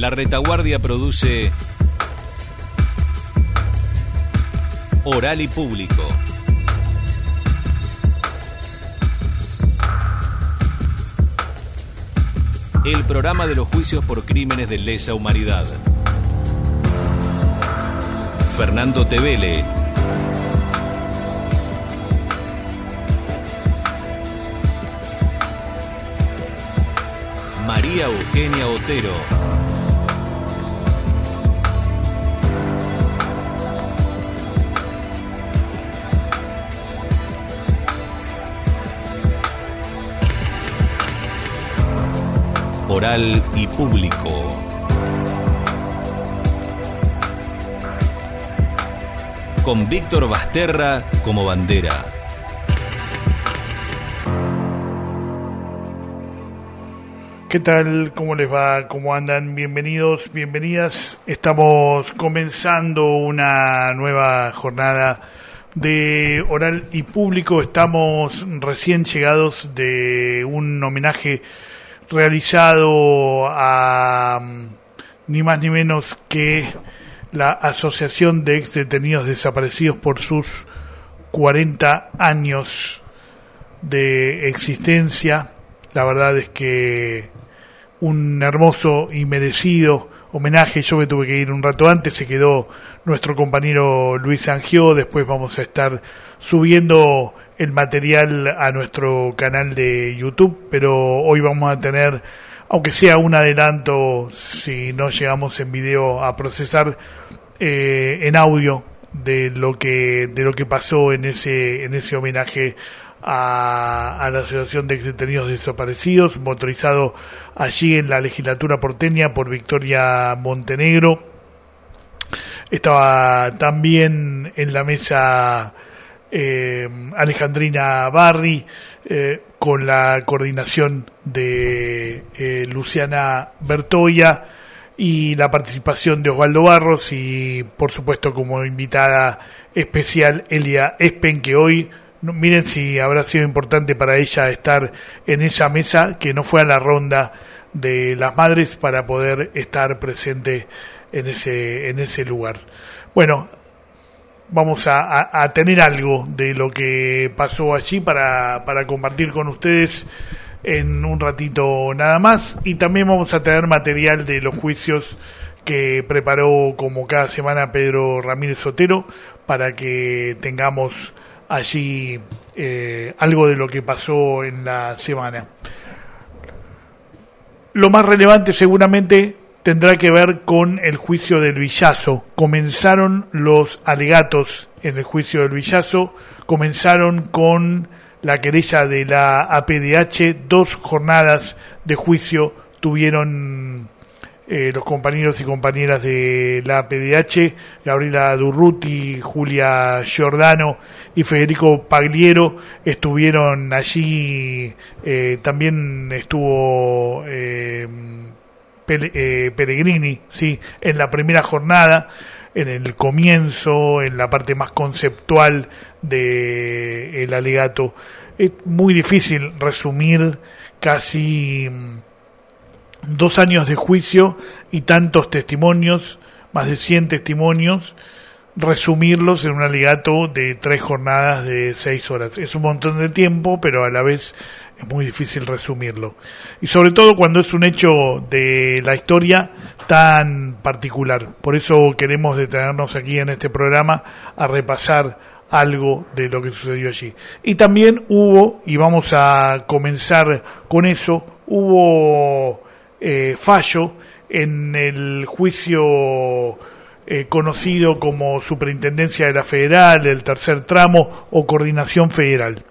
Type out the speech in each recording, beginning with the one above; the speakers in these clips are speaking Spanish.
La Retaguardia produce Oral y Público. El programa de los juicios por crímenes de lesa humanidad. Fernando Tevele. María Eugenia Otero. Oral y Público. Con Víctor Basterra como bandera. ¿Qué tal? ¿Cómo les va? ¿Cómo andan? Bienvenidos, bienvenidas. Estamos comenzando una nueva jornada de Oral y Público. Estamos recién llegados de un homenaje realizado a ni más ni menos que la Asociación de Ex Detenidos Desaparecidos por sus 40 años de existencia. La verdad es que un hermoso y merecido homenaje. Yo me tuve que ir un rato antes, se quedó nuestro compañero Luis Angió. Después vamos a estar subiendo el material a nuestro canal de YouTube, pero hoy vamos a tener, aunque sea un adelanto, si no llegamos en video a procesar, en audio de lo que pasó en ese homenaje a la Asociación de Ex Detenidos Desaparecidos, motorizado allí en la legislatura porteña por Victoria Montenegro. Estaba también en la mesa Alejandrina Barri, con la coordinación de Luciana Bertoya y la participación de Osvaldo Barros y por supuesto como invitada especial Elia Espen, que hoy miren si habrá sido importante para ella estar en esa mesa, que no fue a la ronda de las madres para poder estar presente en ese lugar. Bueno, vamos a tener algo de lo que pasó allí para compartir con ustedes en un ratito nada más, y también vamos a tener material de los juicios que preparó como cada semana Pedro Ramírez Otero, para que tengamos allí algo de lo que pasó en la semana. Lo más relevante seguramente tendrá que ver con el juicio del Villazo. Comenzaron los alegatos en el juicio del Villazo, comenzaron con la querella de la APDH. 2 jornadas de juicio tuvieron los compañeros y compañeras de la APDH, Gabriela Durruti, Julia Giordano y Federico Pagliero estuvieron allí. También estuvo Pellegrini, sí, en la primera jornada, en el comienzo, en la parte más conceptual del alegato. Es muy difícil resumir casi 2 años de juicio y tantos testimonios, más de 100 testimonios, resumirlos en un alegato de 3 jornadas de 6 horas. Es un montón de tiempo, pero a la vez es muy difícil resumirlo. Y sobre todo cuando es un hecho de la historia tan particular. Por eso queremos detenernos aquí en este programa a repasar algo de lo que sucedió allí. Y también hubo, y vamos a comenzar con eso, hubo fallo en el juicio conocido como Superintendencia de la Federal, el tercer tramo o Coordinación Federal.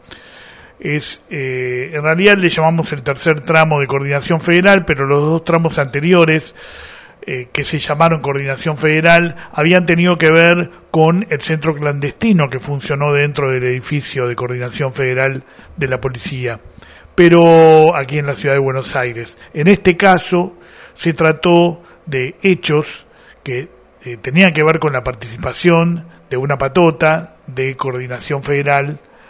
En realidad le llamamos el tercer tramo de Coordinación Federal, pero los 2 tramos anteriores, que se llamaron Coordinación Federal, habían tenido que ver con el centro clandestino que funcionó dentro del edificio de Coordinación Federal de la policía, pero aquí en la ciudad de Buenos Aires. En este caso se trató de hechos que tenían que ver con la participación de una patota de Coordinación Federal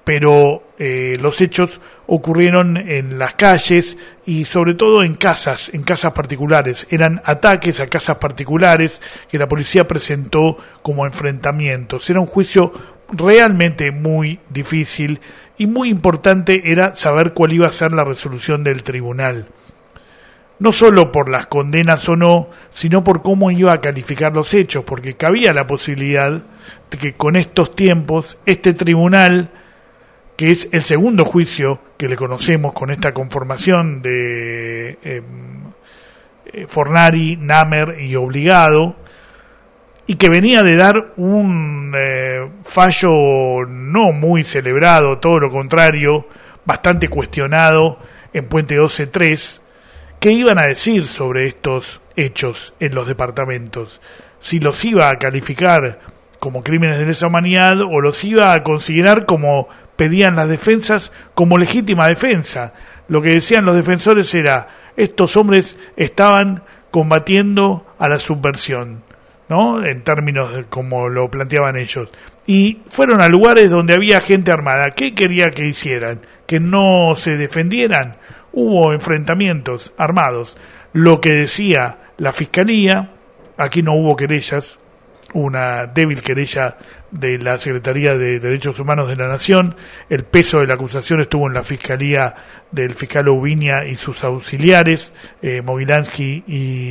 pero los hechos ocurrieron en las calles y sobre todo en casas particulares. Eran ataques a casas particulares que la policía presentó como enfrentamientos. Era un juicio realmente muy difícil y muy importante era saber cuál iba a ser la resolución del tribunal. No solo por las condenas o no, sino por cómo iba a calificar los hechos, porque cabía la posibilidad de que con estos tiempos este tribunal, que es el segundo juicio que le conocemos con esta conformación de Fornari, Namer y Obligado, y que venía de dar un fallo no muy celebrado, todo lo contrario, bastante cuestionado en Puente 12-3, ¿qué iban a decir sobre estos hechos en los departamentos? Si los iba a calificar como crímenes de lesa humanidad o los iba a considerar, como pedían las defensas, como legítima defensa. Lo que decían los defensores era, estos hombres estaban combatiendo a la subversión, ¿no? En términos de como lo planteaban ellos. Y fueron a lugares donde había gente armada. ¿Qué quería que hicieran? ¿Que no se defendieran? Hubo enfrentamientos armados. Lo que decía la Fiscalía, aquí no hubo querellas, una débil querella de la Secretaría de Derechos Humanos de la Nación. El peso de la acusación estuvo en la Fiscalía del fiscal Ubiña y sus auxiliares, Mogilansky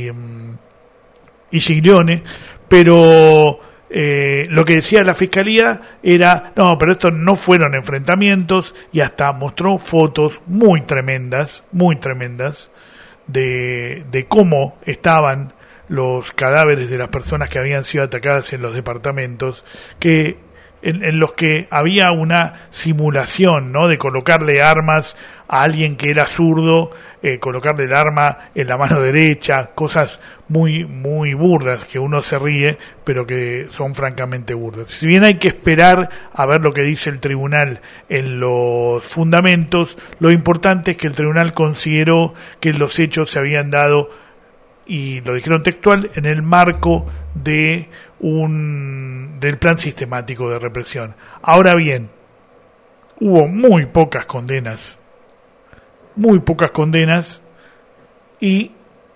y Giglione, pero lo que decía la Fiscalía era, no, pero estos no fueron enfrentamientos, y hasta mostró fotos muy tremendas de cómo estaban los cadáveres de las personas que habían sido atacadas en los departamentos, que en los que había una simulación, ¿no?, de colocarle armas a alguien que era zurdo, colocarle el arma en la mano derecha, cosas muy muy burdas que uno se ríe, pero que son francamente burdas. Si bien hay que esperar a ver lo que dice el tribunal en los fundamentos, lo importante es que el tribunal consideró que los hechos se habían dado, y lo dijeron textual, en el marco de del plan sistemático de represión. Ahora bien, hubo muy pocas condenas y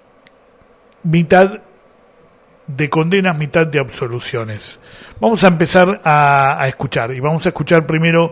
mitad de condenas, mitad de absoluciones. Vamos a empezar a escuchar, y vamos a escuchar primero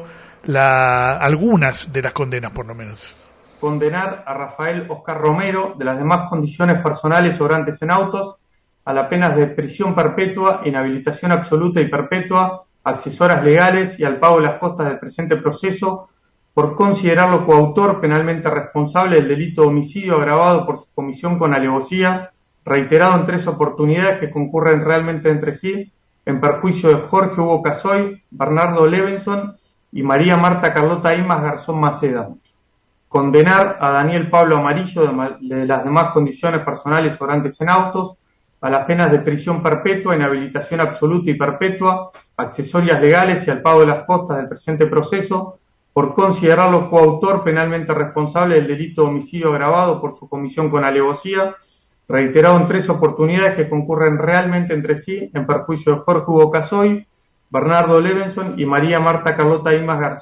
algunas de las condenas, por lo menos. Condenar a Rafael Oscar Romero, de las demás condiciones personales sobrantes en autos, a las penas de prisión perpetua, inhabilitación absoluta y perpetua, accesoras legales y al pago de las costas del presente proceso, por considerarlo coautor penalmente responsable del delito de homicidio agravado por su comisión con alevosía, reiterado en 3 oportunidades que concurren realmente entre sí, en perjuicio de Jorge Hugo Casoy, Bernardo Levenson y María Marta Carlota Imas Garzón Maceda. Condenar a Daniel Pablo Amarillo, de las demás condiciones personales sobrantes en autos, a las penas de prisión perpetua, inhabilitación absoluta y perpetua, accesorias legales y al pago de las costas del presente proceso, por considerarlo coautor penalmente responsable del delito de homicidio agravado por su comisión con alevosía, reiterado en 3 oportunidades que concurren realmente entre sí, en perjuicio de Jorge Hugo Casoy, Bernardo Levenson y María Marta Carlota Imas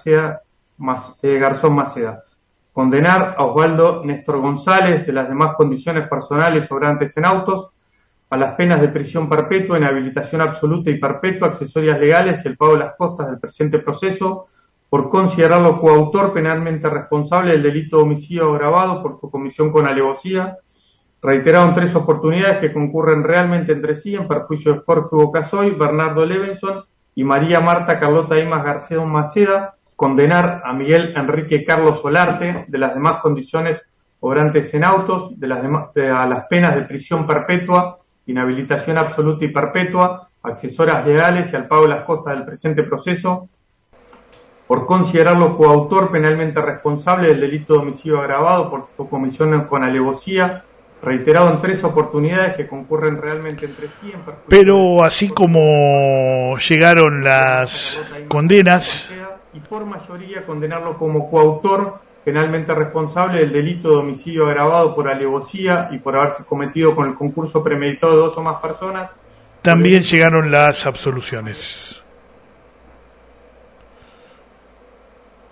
Garzón Maceda. Condenar a Osvaldo Néstor González, de las demás condiciones personales sobrantes en autos, a las penas de prisión perpetua, inhabilitación absoluta y perpetua, accesorias legales y el pago de las costas del presente proceso, por considerarlo coautor penalmente responsable del delito de homicidio agravado por su comisión con alevosía, reiterado en 3 oportunidades que concurren realmente entre sí, en perjuicio de Jorge Hugo Casoy, Bernardo Levenson y María Marta Carlota Imas Garzón Maceda. Condenar a Miguel Enrique Carlos Solarte, de las demás condiciones obrantes en autos, a las penas de prisión perpetua, inhabilitación absoluta y perpetua, accesorias legales y al pago de las costas del presente proceso, por considerarlo coautor penalmente responsable del delito de homicidio agravado por su comisión con alevosía, reiterado en 3 oportunidades que concurren realmente entre sí. Pero así como llegaron las condenas, y por mayoría condenarlo como coautor penalmente responsable del delito de homicidio agravado por alevosía y por haberse cometido con el concurso premeditado de 2 o más personas. También llegaron las absoluciones.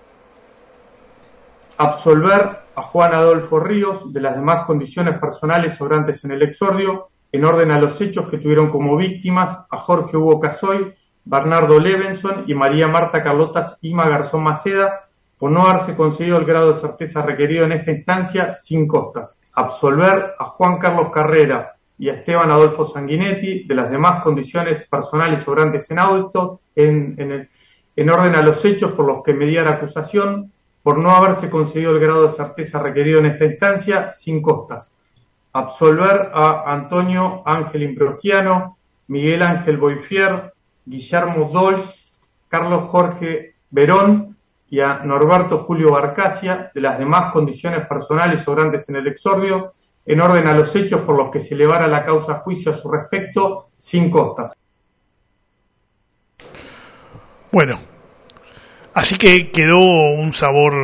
absolver a Juan Adolfo Ríos de las demás condiciones personales sobrantes en el exordio, en orden a los hechos que tuvieron como víctimas a Jorge Hugo Casoy, Bernardo Levenson y María Marta Carlota Ima Garzón Maceda, por no haberse conseguido el grado de certeza requerido en esta instancia sin costas. Absolver a Juan Carlos Carrera y a Esteban Adolfo Sanguinetti de las demás condiciones personales sobrantes en autos, en orden a los hechos por los que mediara acusación, por no haberse conseguido el grado de certeza requerido en esta instancia sin costas. Absolver a Antonio Ángel Improgiano, Miguel Ángel Boifier, Guillermo Dols, Carlos Jorge Verón y a Norberto Julio Barcacia de las demás condiciones personales sobrantes en el exordio, en orden a los hechos por los que se elevara la causa a juicio a su respecto, sin costas. Bueno, así que quedó un sabor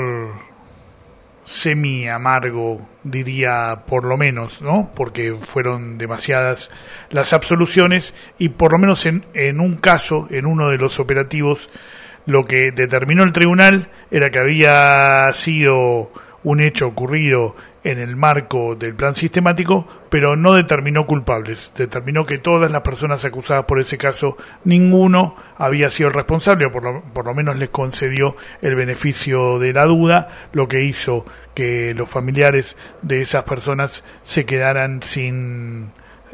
semi amargo, diría, por lo menos, ¿no? Porque fueron demasiadas las absoluciones y por lo menos en un caso, en uno de los operativos, lo que determinó el tribunal era que había sido un hecho ocurrido en el marco del plan sistemático, pero no determinó culpables. Determinó que todas las personas acusadas por ese caso, ninguno había sido el responsable, o por lo menos les concedió el beneficio de la duda, lo que hizo que los familiares de esas personas se quedaran sin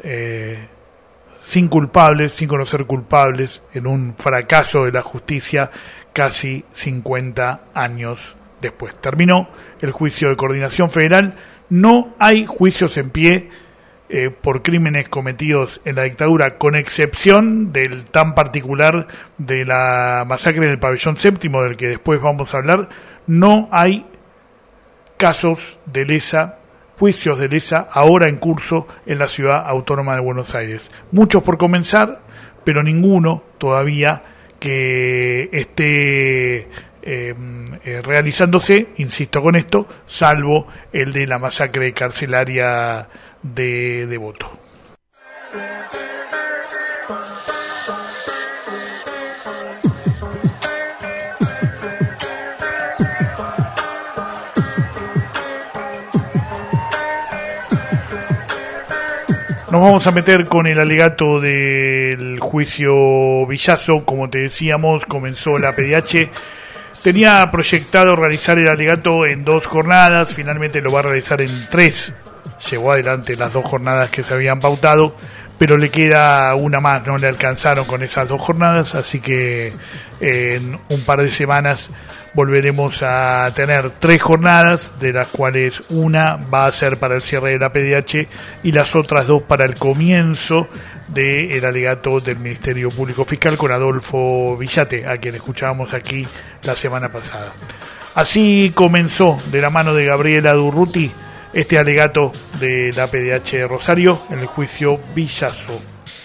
culpables, sin conocer culpables, en un fracaso de la justicia casi 50 años después. Terminó el juicio de coordinación federal. No hay juicios en pie por crímenes cometidos en la dictadura, con excepción del tan particular de la masacre en el pabellón séptimo, del que después vamos a hablar. No hay casos de lesa, juicios de lesa ahora en curso en la ciudad autónoma de Buenos Aires. Muchos por comenzar, pero ninguno todavía que esté realizándose, insisto con esto, salvo el de la masacre carcelaria de Devoto. Nos vamos a meter con el alegato del juicio Villazo. Como te decíamos, comenzó la PDH. Tenía proyectado realizar el alegato en 2 jornadas, finalmente lo va a realizar en 3. Llevó adelante las 2 jornadas que se habían pautado, pero le queda una más, no le alcanzaron con esas 2 jornadas, así que en un par de semanas volveremos a tener 3 jornadas, de las cuales una va a ser para el cierre de la PDH y las otras 2 para el comienzo del alegato del Ministerio Público Fiscal con Adolfo Villate, a quien escuchábamos aquí la semana pasada. Así comenzó, de la mano de Gabriela Durruti, este alegato de la PDH de Rosario en el juicio Villazo.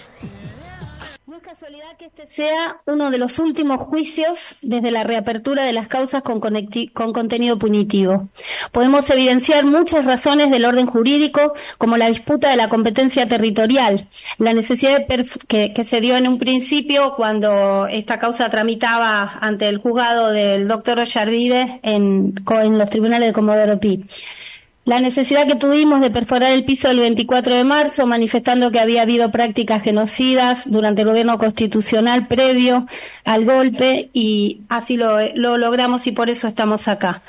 No es casualidad que este sea uno de los últimos juicios desde la reapertura de las causas con contenido punitivo. Podemos evidenciar muchas razones del orden jurídico, como la disputa de la competencia territorial, la necesidad que se dio en un principio cuando esta causa tramitaba ante el juzgado del doctor Ollarvide en los tribunales de Comodoro Pi. La necesidad que tuvimos de perforar el piso del 24 de marzo, manifestando que había habido prácticas genocidas durante el gobierno constitucional previo al golpe, y así lo logramos y por eso estamos acá.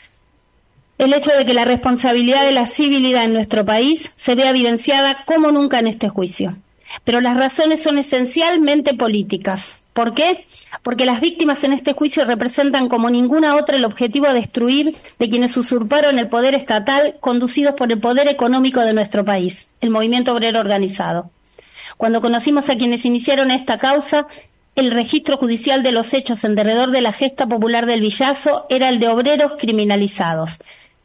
El hecho de que la responsabilidad de la civilidad en nuestro país se vea evidenciada como nunca en este juicio. Pero las razones son esencialmente políticas. ¿Por qué? Porque las víctimas en este juicio representan como ninguna otra el objetivo de destruir de quienes usurparon el poder estatal, conducidos por el poder económico de nuestro país, el movimiento obrero organizado. Cuando conocimos a quienes iniciaron esta causa, el registro judicial de los hechos en derredor de la gesta popular del Villazo era el de obreros criminalizados.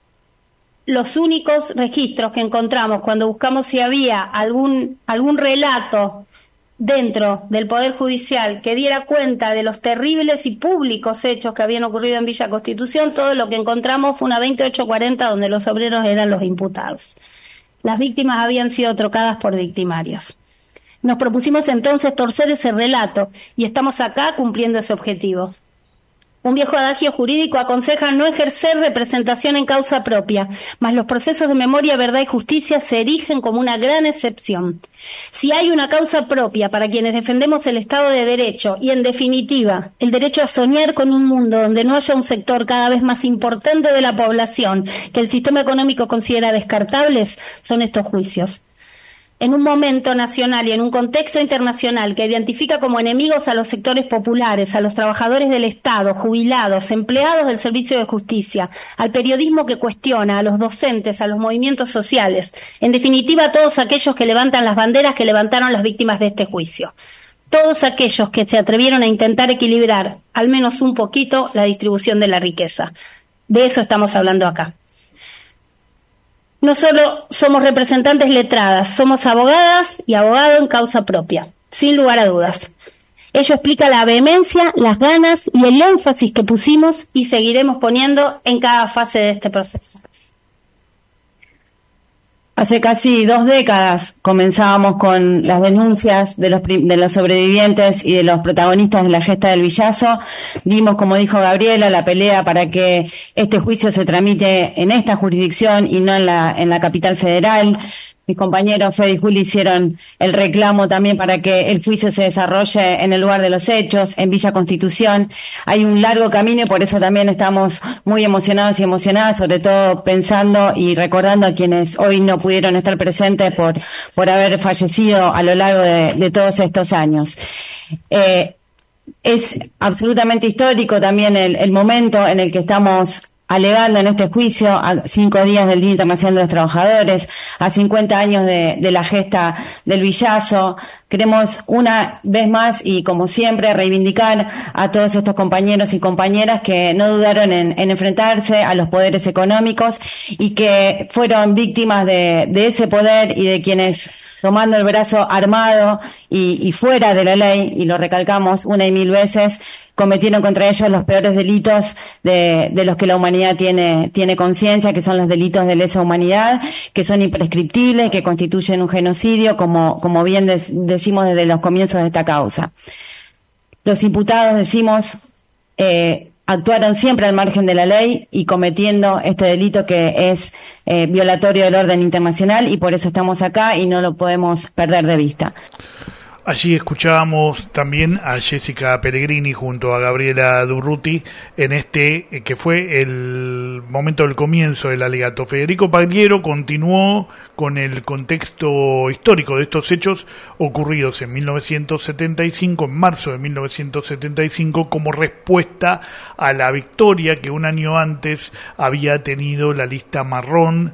Los únicos registros que encontramos cuando buscamos si había algún relato dentro del Poder Judicial que diera cuenta de los terribles y públicos hechos que habían ocurrido en Villa Constitución, todo lo que encontramos fue una 2840 donde los obreros eran los imputados. Las víctimas habían sido trocadas por victimarios. Nos propusimos entonces torcer ese relato y estamos acá cumpliendo ese objetivo. Un viejo adagio jurídico aconseja no ejercer representación en causa propia, mas los procesos de memoria, verdad y justicia se erigen como una gran excepción. Si hay una causa propia para quienes defendemos el Estado de Derecho y, en definitiva, el derecho a soñar con un mundo donde no haya un sector cada vez más importante de la población que el sistema económico considera descartables, son estos juicios. En un momento nacional y en un contexto internacional que identifica como enemigos a los sectores populares, a los trabajadores del Estado, jubilados, empleados del servicio de justicia, al periodismo que cuestiona, a los docentes, a los movimientos sociales, en definitiva a todos aquellos que levantan las banderas que levantaron las víctimas de este juicio. Todos aquellos que se atrevieron a intentar equilibrar, al menos un poquito, la distribución de la riqueza. De eso estamos hablando acá. No solo somos representantes letradas, somos abogadas y abogados en causa propia, sin lugar a dudas. Ello explica la vehemencia, las ganas y el énfasis que pusimos y seguiremos poniendo en cada fase de este proceso. Hace casi 2 décadas comenzábamos con las denuncias de los sobrevivientes y de los protagonistas de la gesta del Villazo. Dimos, como dijo Gabriela, la pelea para que este juicio se tramite en esta jurisdicción y no en la capital federal. Mis compañeros Fede y Juli hicieron el reclamo también para que el juicio se desarrolle en el lugar de los hechos, en Villa Constitución. Hay un largo camino y por eso también estamos muy emocionados y emocionadas, sobre todo pensando y recordando a quienes hoy no pudieron estar presentes por haber fallecido a lo largo de todos estos años. Es absolutamente histórico también el momento en el que estamos alegando en este juicio, a 5 días del Día Internacional de los Trabajadores, a 50 años de la gesta del Villazo. Queremos una vez más y como siempre reivindicar a todos estos compañeros y compañeras que no dudaron en enfrentarse a los poderes económicos y que fueron víctimas de ese poder y de quienes, tomando el brazo armado y fuera de la ley, y lo recalcamos 1 y 1000 veces, cometieron contra ellos los peores delitos de los que la humanidad tiene conciencia, que son los delitos de lesa humanidad, que son imprescriptibles, que constituyen un genocidio, como bien decimos desde los comienzos de esta causa. Los imputados, decimos, actuaron siempre al margen de la ley y cometiendo este delito que es violatorio del orden internacional, y por eso estamos acá y no lo podemos perder de vista. Allí escuchábamos también a Jessica Pellegrini junto a Gabriela Durruti en este que fue el momento del comienzo del alegato. Federico Pagliero continuó con el contexto histórico de estos hechos ocurridos en 1975, en marzo de 1975, como respuesta a la victoria que un año antes había tenido la lista marrón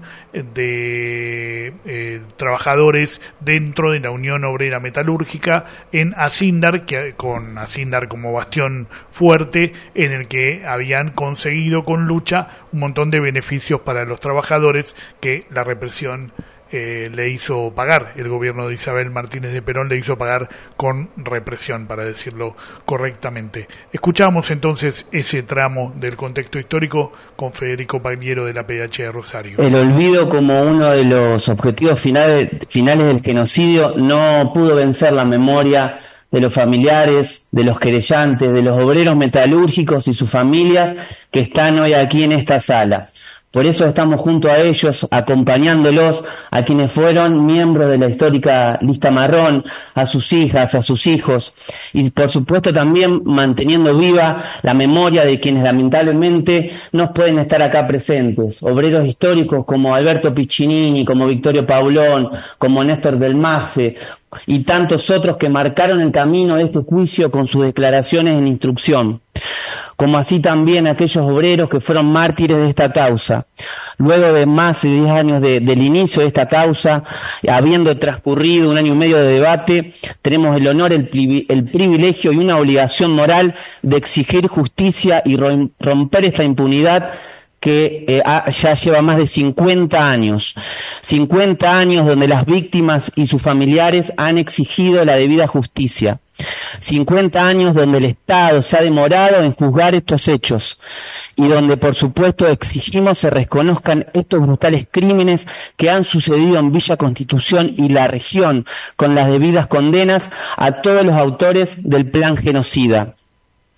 de trabajadores dentro de la Unión Obrera Metalúrgica en Acindar, con Acindar como bastión fuerte, en el que habían conseguido con lucha un montón de beneficios para los trabajadores que la represión le hizo pagar. El gobierno de Isabel Martínez de Perón le hizo pagar con represión, para decirlo correctamente. Escuchamos entonces ese tramo del contexto histórico con Federico Pagliero de la PDH de Rosario. El olvido como uno de los objetivos finales del genocidio no pudo vencer la memoria de los familiares, de los querellantes, de los obreros metalúrgicos y sus familias que están hoy aquí en esta sala. Por eso estamos junto a ellos, acompañándolos, a quienes fueron miembros de la histórica lista marrón, a sus hijas, a sus hijos, y por supuesto también manteniendo viva la memoria de quienes lamentablemente no pueden estar acá presentes. Obreros históricos como Alberto Piccinini, como Victorio Paulón, como Néstor Del Mace, y tantos otros que marcaron el camino de este juicio con sus declaraciones en instrucción, como así también aquellos obreros que fueron mártires de esta causa. Luego de más de 10 años del inicio de esta causa, habiendo transcurrido 1 año y medio de debate, tenemos el honor, el privilegio y una obligación moral de exigir justicia y romper esta impunidad que ya lleva más de 50 años. 50 años donde las víctimas y sus familiares han exigido la debida justicia. 50 años donde el Estado se ha demorado en juzgar estos hechos y donde por supuesto exigimos se reconozcan estos brutales crímenes que han sucedido en Villa Constitución y la región, con las debidas condenas a todos los autores del plan genocida.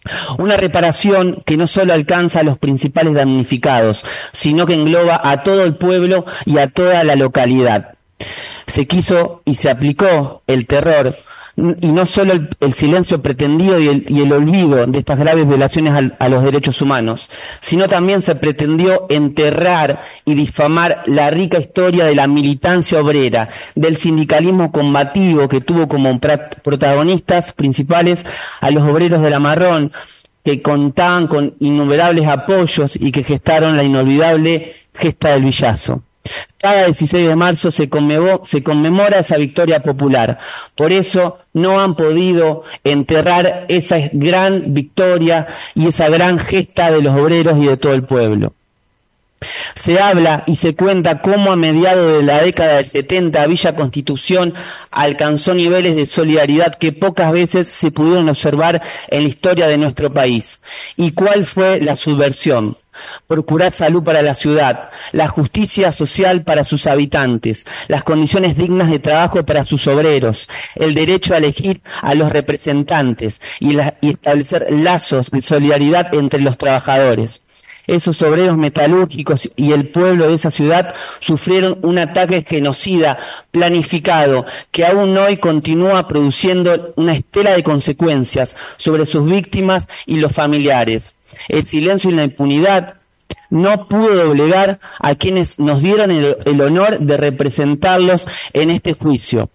Una reparación que no solo alcanza a los principales damnificados, sino que engloba a todo el pueblo y a toda la localidad. Se quiso y se aplicó el terror, y no solo el silencio pretendido y el olvido de estas graves violaciones a los derechos humanos, sino también se pretendió enterrar y difamar la rica historia de la militancia obrera, del sindicalismo combativo que tuvo como protagonistas principales a los obreros de la Marrón, que contaban con innumerables apoyos y que gestaron la inolvidable gesta del Villazo. Cada 16 de marzo se conmemora esa victoria popular. Por eso no han podido enterrar esa gran victoria y esa gran gesta de los obreros y de todo el pueblo. Se habla y se cuenta cómo a mediados de la década del 70 Villa Constitución alcanzó niveles de solidaridad que pocas veces se pudieron observar en la historia de nuestro país. ¿Y cuál fue la subversión? Procurar salud para la ciudad, la justicia social para sus habitantes, las condiciones dignas de trabajo para sus obreros, el derecho a elegir a los representantes y establecer lazos de solidaridad entre los trabajadores. Esos obreros metalúrgicos y el pueblo de esa ciudad sufrieron un ataque genocida planificado que aún hoy continúa produciendo una estela de consecuencias sobre sus víctimas y los familiares. El silencio y la impunidad no pudo doblegar a quienes nos dieron el honor de representarlos en este juicio.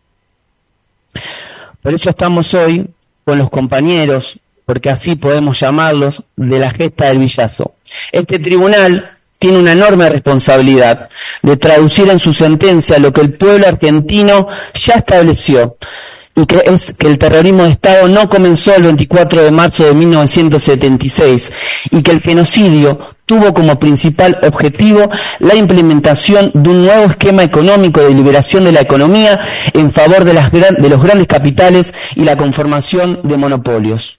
Por eso estamos hoy con los compañeros, porque así podemos llamarlos, de la gesta del Villazo. Este tribunal tiene una enorme responsabilidad de traducir en su sentencia lo que el pueblo argentino ya estableció, y que es que el terrorismo de Estado no comenzó el 24 de marzo de 1976 y que el genocidio tuvo como principal objetivo la implementación de un nuevo esquema económico de liberación de la economía en favor de los grandes capitales y la conformación de monopolios.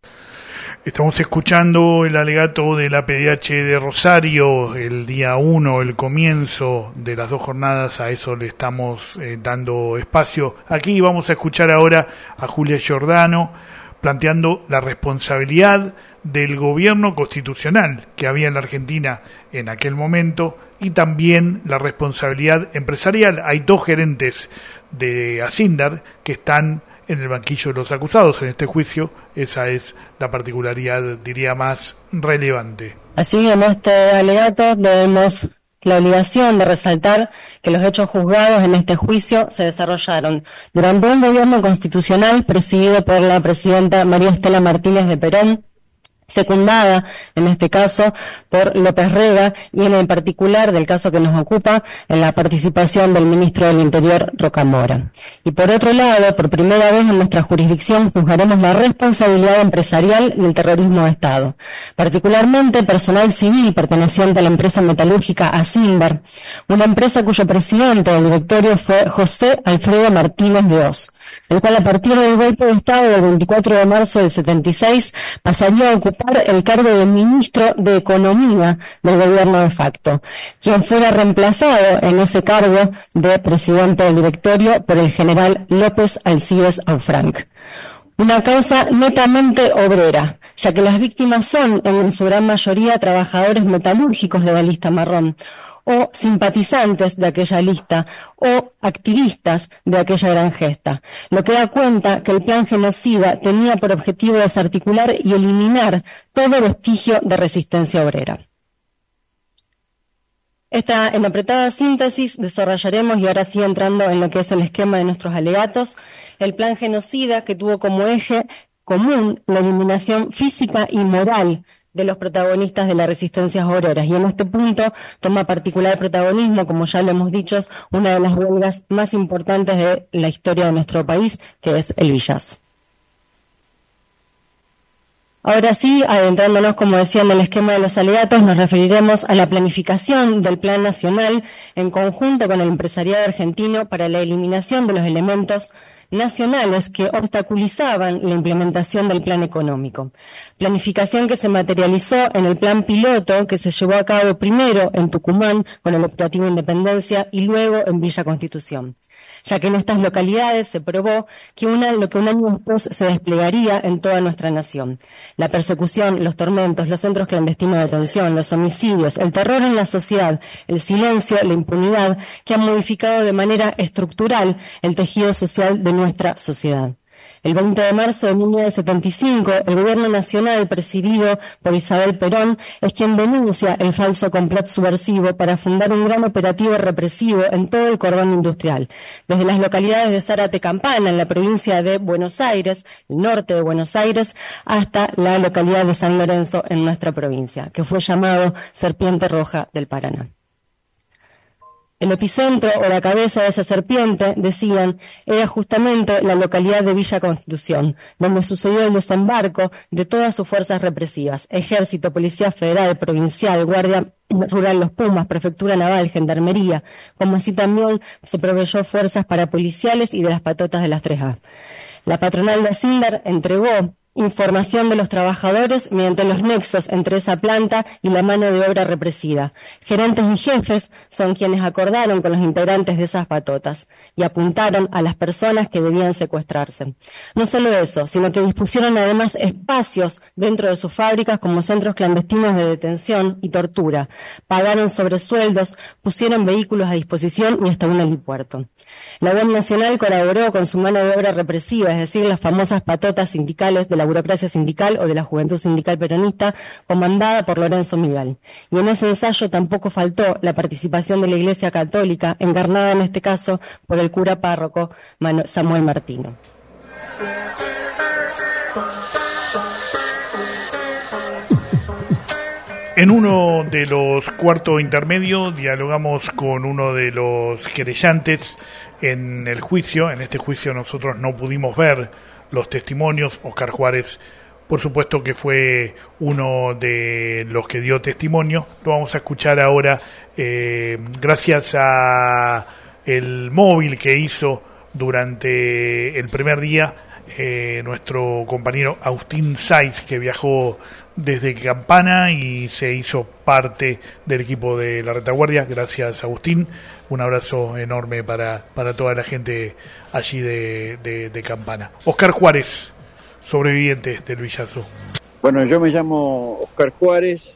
Estamos escuchando el alegato de la PDH de Rosario, el día 1, el comienzo de las 2 jornadas, a eso le estamos dando espacio. Aquí vamos a escuchar ahora a Julia Giordano planteando la responsabilidad del gobierno constitucional que había en la Argentina en aquel momento y también la responsabilidad empresarial. Hay 2 gerentes de Asindar que están en el banquillo de los acusados en este juicio. Esa es la particularidad, diría, más relevante. Así, en este alegato tenemos la obligación de resaltar que los hechos juzgados en este juicio se desarrollaron durante un gobierno constitucional presidido por la presidenta María Estela Martínez de Perón, secundada en este caso por López Rega y en particular del caso que nos ocupa en la participación del ministro del Interior Rocamora. Y por otro lado, por primera vez en nuestra jurisdicción juzgaremos la responsabilidad empresarial del terrorismo de Estado, particularmente personal civil perteneciente a la empresa metalúrgica Asindar, una empresa cuyo presidente del directorio fue José Alfredo Martínez de Oz, el cual a partir del golpe de Estado del 24 de marzo del 76 pasaría a ocupar el cargo de ministro de Economía del gobierno de facto, quien fuera reemplazado en ese cargo de presidente del directorio por el general López Alcides Aufranc. Una causa netamente obrera, ya que las víctimas son en su gran mayoría trabajadores metalúrgicos de la lista marrón, o simpatizantes de aquella lista, o activistas de aquella gran gesta, lo que da cuenta que el plan genocida tenía por objetivo desarticular y eliminar todo vestigio de resistencia obrera. Esta, en apretada síntesis, desarrollaremos, y ahora sí entrando en lo que es el esquema de nuestros alegatos, el plan genocida que tuvo como eje común la eliminación física y moral de los protagonistas de las resistencias obreras, y en este punto toma particular protagonismo, como ya lo hemos dicho, una de las huelgas más importantes de la historia de nuestro país, que es el Villazo. Ahora sí, adentrándonos, como decía, en el esquema de los alegatos, nos referiremos a la planificación del Plan Nacional en conjunto con el empresariado argentino para la eliminación de los elementos nacionales que obstaculizaban la implementación del plan económico. Planificación que se materializó en el plan piloto que se llevó a cabo primero en Tucumán con el Operativo Independencia y luego en Villa Constitución. ya que en estas localidades se probó que lo que un año después se desplegaría en toda nuestra nación. La persecución, los tormentos, los centros clandestinos de detención, los homicidios, el terror en la sociedad, el silencio, la impunidad, que han modificado de manera estructural el tejido social de nuestra sociedad. El 20 de marzo de 1975, el Gobierno Nacional, presidido por Isabel Perón, es quien denuncia el falso complot subversivo para fundar un gran operativo represivo en todo el cordón industrial, desde las localidades de Zárate Campana, en la provincia de Buenos Aires, el norte de Buenos Aires, hasta la localidad de San Lorenzo, en nuestra provincia, que fue llamado Serpiente Roja del Paraná. El epicentro o la cabeza de esa serpiente, decían, era justamente la localidad de Villa Constitución, donde sucedió el desembarco de todas sus fuerzas represivas: Ejército, Policía Federal, Provincial, Guardia Rural Los Pumas, Prefectura Naval, Gendarmería, como así también se proveyó fuerzas parapoliciales y de las patotas de las 3A. La patronal de Asindar entregó información de los trabajadores mediante los nexos entre esa planta y la mano de obra represida. Gerentes y jefes son quienes acordaron con los integrantes de esas patotas y apuntaron a las personas que debían secuestrarse. No solo eso, sino que dispusieron además espacios dentro de sus fábricas como centros clandestinos de detención y tortura. Pagaron sobresueldos, pusieron vehículos a disposición y hasta un helipuerto. La UEM Nacional colaboró con su mano de obra represiva, es decir, las famosas patotas sindicales de la burocracia sindical o de la Juventud Sindical Peronista, comandada por Lorenzo Miguel. Y en ese ensayo tampoco faltó la participación de la Iglesia Católica, encarnada en este caso por el cura párroco Samuel Martino. En uno de los cuartos intermedios dialogamos con uno de los querellantes en el juicio. En este juicio nosotros no pudimos ver los testimonios. Oscar Juárez, por supuesto que fue uno de los que dio testimonio. Lo vamos a escuchar ahora gracias a el móvil que hizo durante el primer día nuestro compañero Agustín Saiz, que viajó desde Campana y se hizo parte del equipo de la retaguardia. Gracias, Agustín. Un abrazo enorme para toda la gente allí de Campana. Oscar Juárez, sobreviviente del Villazo. Bueno, yo me llamo Oscar Juárez.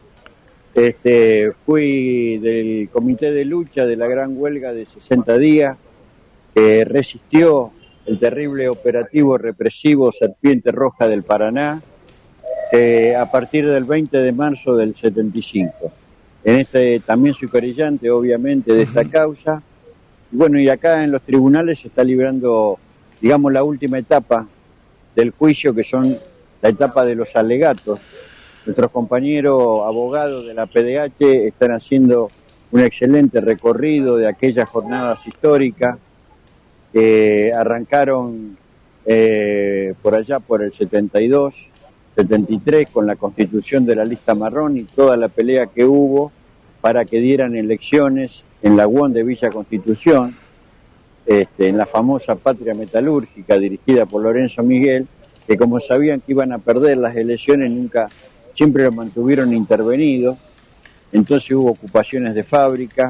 Fui del comité de lucha de la gran huelga de 60 días que resistió el terrible operativo represivo Serpiente Roja del Paraná, a partir del 20 de marzo del 75. También soy querellante, obviamente, de esta causa. Bueno, y acá en los tribunales se está librando, digamos, la última etapa del juicio, que son la etapa de los alegatos. Nuestros compañeros abogados de la PDH están haciendo un excelente recorrido de aquellas jornadas históricas que arrancaron por allá por el 72, 73, con la constitución de la lista marrón y toda la pelea que hubo para que dieran elecciones en la UON de Villa Constitución, en la famosa Patria Metalúrgica dirigida por Lorenzo Miguel, que como sabían que iban a perder las elecciones, siempre lo mantuvieron intervenido. Entonces hubo ocupaciones de fábrica,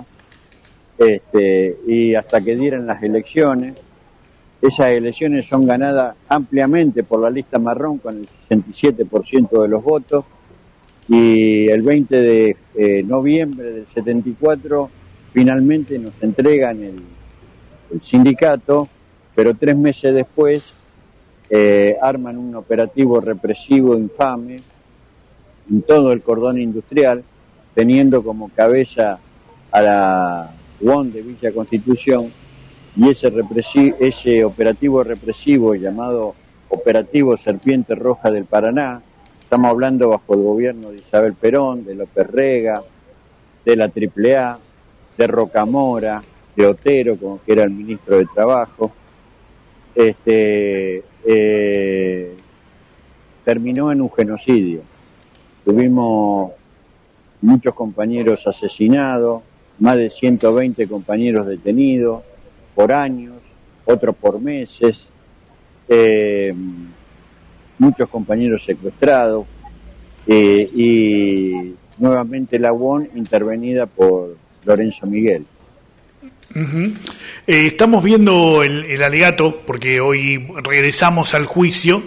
y hasta que dieran las elecciones. Esas elecciones son ganadas ampliamente por la lista marrón con el 67% de los votos, y el 20 de noviembre del 74 finalmente nos entregan el sindicato, pero 3 meses después arman un operativo represivo infame en todo el cordón industrial, teniendo como cabeza a la UON de Villa Constitución, y ese operativo represivo llamado Operativo Serpiente Roja del Paraná, estamos hablando bajo el gobierno de Isabel Perón, de López Rega, de la AAA, de Rocamora, de Otero, como que era el ministro de Trabajo, terminó en un genocidio. Tuvimos muchos compañeros asesinados, más de 120 compañeros detenidos por años, otros por meses, muchos compañeros secuestrados, y nuevamente la UON intervenida por Lorenzo Miguel. Uh-huh. Estamos viendo el alegato, porque hoy regresamos al juicio,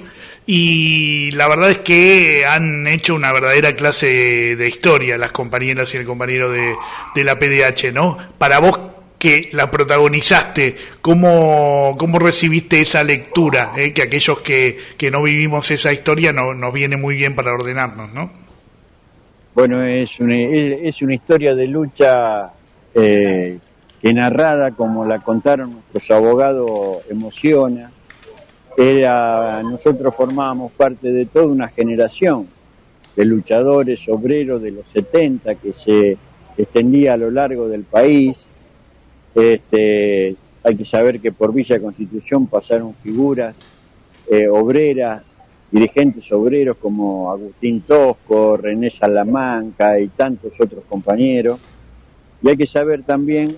y la verdad es que han hecho una verdadera clase de historia las compañeras y el compañero de la PDH, ¿no? Para vos, que la protagonizaste, ¿cómo recibiste esa lectura? Que aquellos que no vivimos esa historia nos viene muy bien para ordenarnos, ¿no? Bueno, es una historia de lucha que narrada como la contaron nuestros abogados emociona. Nosotros formábamos parte de toda una generación de luchadores obreros de los 70 que se extendía a lo largo del país. Hay que saber que por Villa Constitución pasaron figuras obreras, dirigentes obreros como Agustín Tosco, René Salamanca y tantos otros compañeros. Y hay que saber también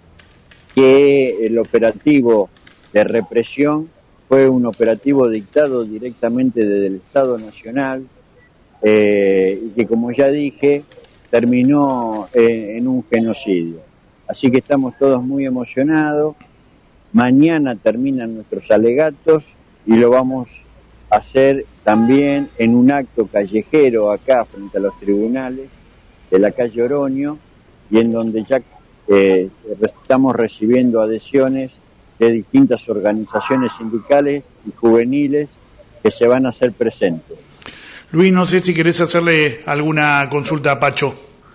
que el operativo de represión fue un operativo dictado directamente desde el Estado Nacional y que, como ya dije, terminó en un genocidio. Así que estamos todos muy emocionados. Mañana terminan nuestros alegatos y lo vamos a hacer también en un acto callejero acá frente a los tribunales de la calle Oroño, y en donde ya estamos recibiendo adhesiones de distintas organizaciones sindicales y juveniles que se van a hacer presentes. Luis, no sé si querés hacerle alguna consulta a Pacho.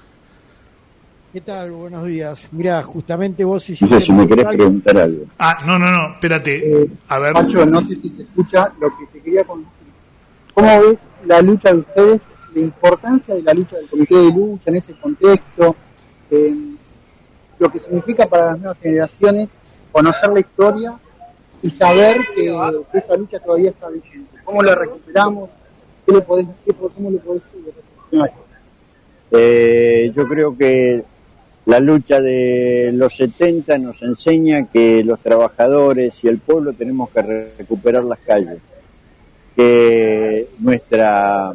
¿Qué tal? Buenos días. Mira, justamente vos hiciste... No sé si me querés preguntar algo. No, espérate. A ver. Pacho, no sé si se escucha lo que te quería contar. ¿Cómo ves la lucha de ustedes, la importancia de la lucha del comité de lucha en ese contexto, lo que significa para las nuevas generaciones conocer la historia y saber que esa lucha todavía está vigente? ¿Cómo la recuperamos? ¿Cómo le podés reflexionar? Yo creo que la lucha de los 70 nos enseña que los trabajadores y el pueblo tenemos que recuperar las calles, que nuestra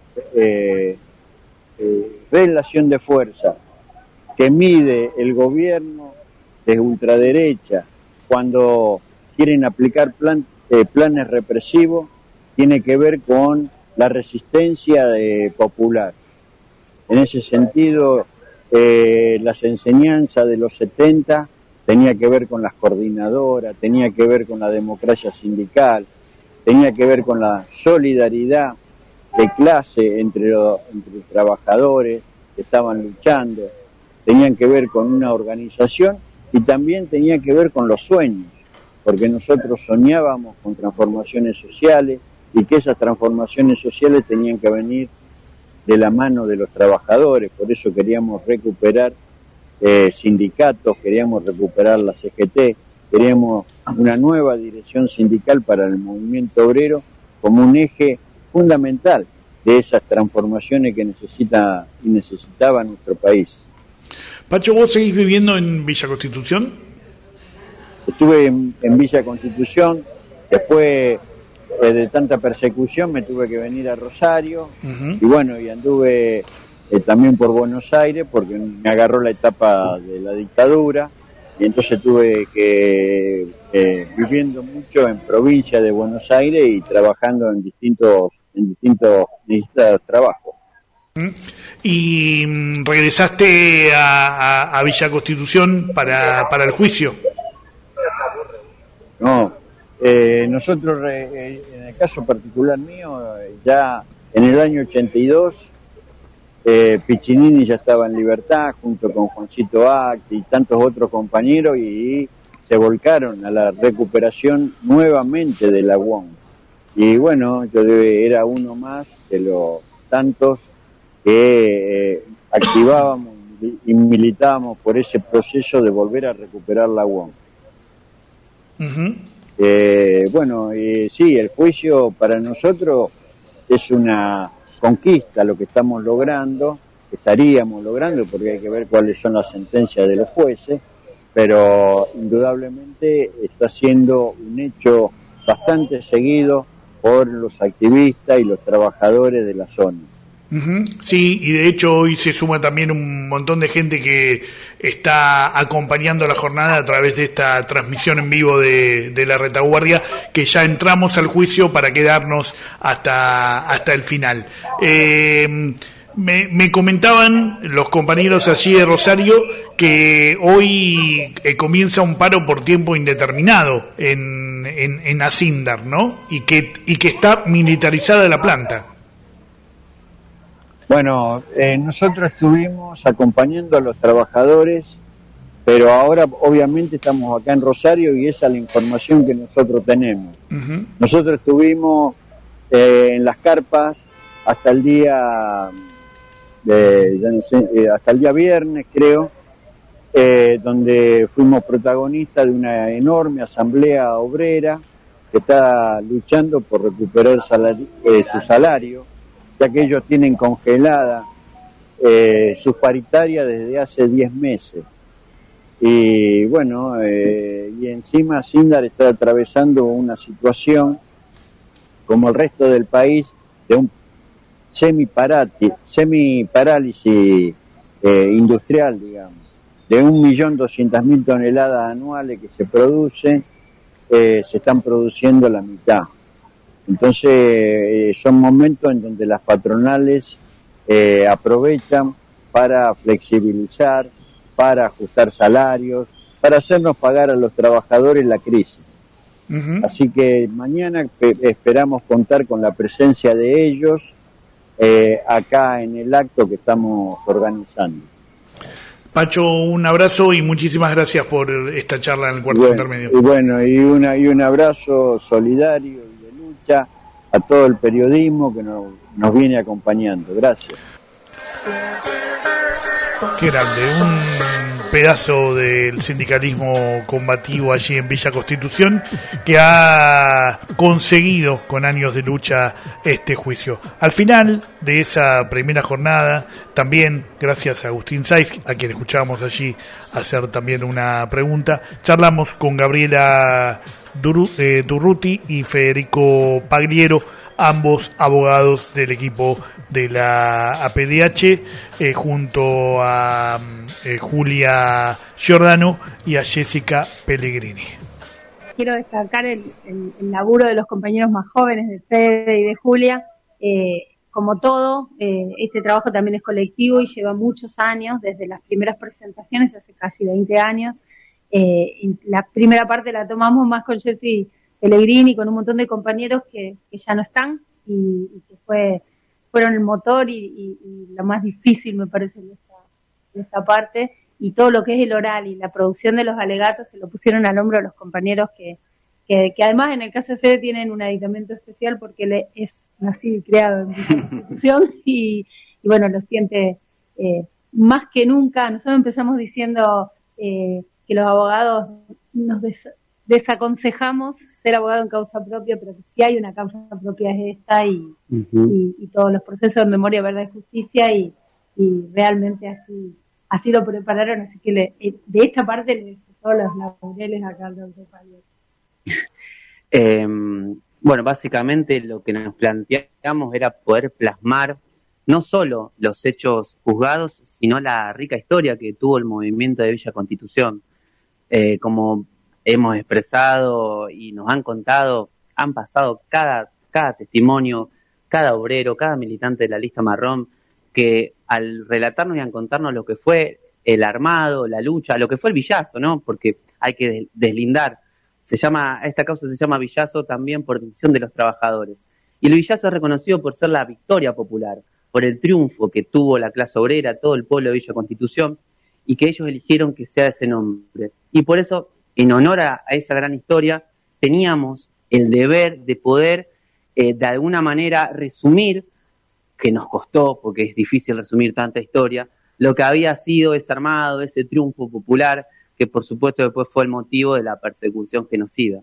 relación de fuerza que mide el gobierno de ultraderecha cuando quieren aplicar planes represivos tiene que ver con la resistencia popular. En ese sentido, las enseñanzas de los 70 tenía que ver con las coordinadoras, tenía que ver con la democracia sindical, tenía que ver con la solidaridad de clase entre los trabajadores que estaban luchando, tenían que ver con una organización y también tenía que ver con los sueños, porque nosotros soñábamos con transformaciones sociales y que esas transformaciones sociales tenían que venir de la mano de los trabajadores. Por eso queríamos recuperar sindicatos, queríamos recuperar la CGT, queríamos una nueva dirección sindical para el movimiento obrero como un eje fundamental de esas transformaciones que necesitaba nuestro país. Pacho, ¿vos seguís viviendo en Villa Constitución? Estuve en Villa Constitución, después de tanta persecución me tuve que venir a Rosario, y bueno, y anduve también por Buenos Aires porque me agarró la etapa de la dictadura, y entonces tuve que viviendo mucho en provincia de Buenos Aires y trabajando en distintos trabajos. ¿Y regresaste a Villa Constitución para el juicio? No, nosotros, en el caso particular mío, ya en el año 82, Piccinini ya estaba en libertad junto con Juancito Acti y tantos otros compañeros, y se volcaron a la recuperación nuevamente de la UOM. Y bueno, yo era uno más de los tantos que activábamos y militábamos por ese proceso de volver a recuperar la UOM. Bueno, sí, el juicio para nosotros es una conquista, lo que estamos logrando, estaríamos logrando, porque hay que ver cuáles son las sentencias de los jueces, pero indudablemente está siendo un hecho bastante seguido por los activistas y los trabajadores de la zona. Uh-huh. Sí, y de hecho hoy se suma también un montón de gente que está acompañando la jornada a través de esta transmisión en vivo de la retaguardia, que ya entramos al juicio para quedarnos hasta el final. Me comentaban los compañeros allí de Rosario que hoy comienza un paro por tiempo indeterminado en Asindar, ¿no? Y que está militarizada la planta. Bueno, nosotros estuvimos acompañando a los trabajadores, pero ahora obviamente estamos acá en Rosario y esa es la información que nosotros tenemos. Uh-huh. Nosotros estuvimos en las carpas hasta el día, hasta el día viernes, creo, donde fuimos protagonistas de una enorme asamblea obrera que está luchando por recuperar su salario, ya que ellos tienen congelada sus paritarias desde hace 10 meses. Y bueno, y encima Asindar está atravesando una situación, como el resto del país, de un semi-parálisis industrial, digamos, de 1.200.000 toneladas anuales que se producen, se están produciendo la mitad. Entonces son momentos en donde las patronales aprovechan para flexibilizar, para ajustar salarios, para hacernos pagar a los trabajadores la crisis. Uh-huh. Así que mañana esperamos contar con la presencia de ellos acá en el acto que estamos organizando. Pacho, un abrazo y muchísimas gracias por esta charla en el cuarto intermedio. Y un abrazo solidario a todo el periodismo que nos viene acompañando. Gracias. Qué grande, un pedazo del sindicalismo combativo allí en Villa Constitución que ha conseguido con años de lucha este juicio. Al final de esa primera jornada, también gracias a Agustín Saiz, a quien escuchábamos allí hacer también una pregunta, charlamos con Gabriela Durruti y Federico Pagliero, ambos abogados del equipo de la APDH, junto a Julia Giordano y a Jessica Pellegrini. Quiero destacar el laburo de los compañeros más jóvenes, de Fede y de Julia. Como todo, este trabajo también es colectivo y lleva muchos años, desde las primeras presentaciones, hace casi 20 años. La primera parte la tomamos más con Jessy Pellegrini, con un montón de compañeros que ya no están y que fueron el motor y lo más difícil, me parece, de esta parte, y todo lo que es el oral y la producción de los alegatos se lo pusieron al hombro a los compañeros que además en el caso de Fede tienen un aditamento especial porque él es nacido y criado en Villa Constitución y bueno, lo siente más que nunca. Nosotros empezamos diciendo que los abogados nos desaconsejamos ser abogado en causa propia, pero que si hay una causa propia es esta y todos los procesos de memoria, verdad y justicia y realmente así lo prepararon, así que de esta parte le dejo todos los laureles a Carlos de Pagliero. Bueno, básicamente lo que nos planteamos era poder plasmar no solo los hechos juzgados, sino la rica historia que tuvo el movimiento de Villa Constitución. Como hemos expresado y nos han contado, han pasado cada testimonio, cada obrero, cada militante de la lista marrón, que al relatarnos y a contarnos lo que fue el armado, la lucha, lo que fue el villazo, ¿no? Porque hay que deslindar. Esta causa se llama villazo también por decisión de los trabajadores. Y el villazo es reconocido por ser la victoria popular, por el triunfo que tuvo la clase obrera, todo el pueblo de Villa Constitución, y que ellos eligieron que sea ese nombre. Y por eso, en honor a esa gran historia, teníamos el deber de poder, de alguna manera, resumir, que nos costó, porque es difícil resumir tanta historia, lo que había sido ese armado, ese triunfo popular, que por supuesto después fue el motivo de la persecución genocida.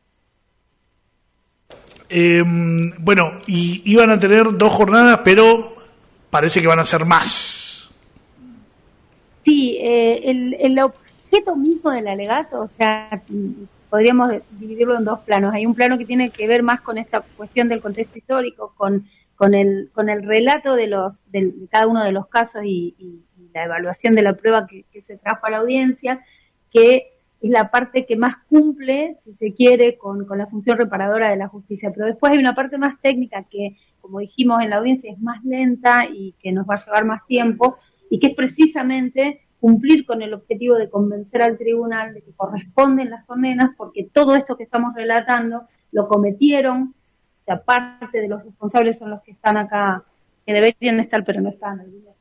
Bueno, y iban a tener 2 jornadas, pero parece que van a ser más. Sí, el objeto mismo del alegato, o sea, podríamos dividirlo en 2 planos. Hay un plano que tiene que ver más con esta cuestión del contexto histórico, con con el relato de cada uno de los casos y la evaluación de la prueba que se trajo a la audiencia, que es la parte que más cumple, si se quiere, con la función reparadora de la justicia. Pero después hay una parte más técnica que, como dijimos en la audiencia, es más lenta y que nos va a llevar más tiempo, y que es precisamente cumplir con el objetivo de convencer al tribunal de que corresponden las condenas, porque todo esto que estamos relatando lo cometieron, o sea, parte de los responsables son los que están acá, que deberían estar, pero no están.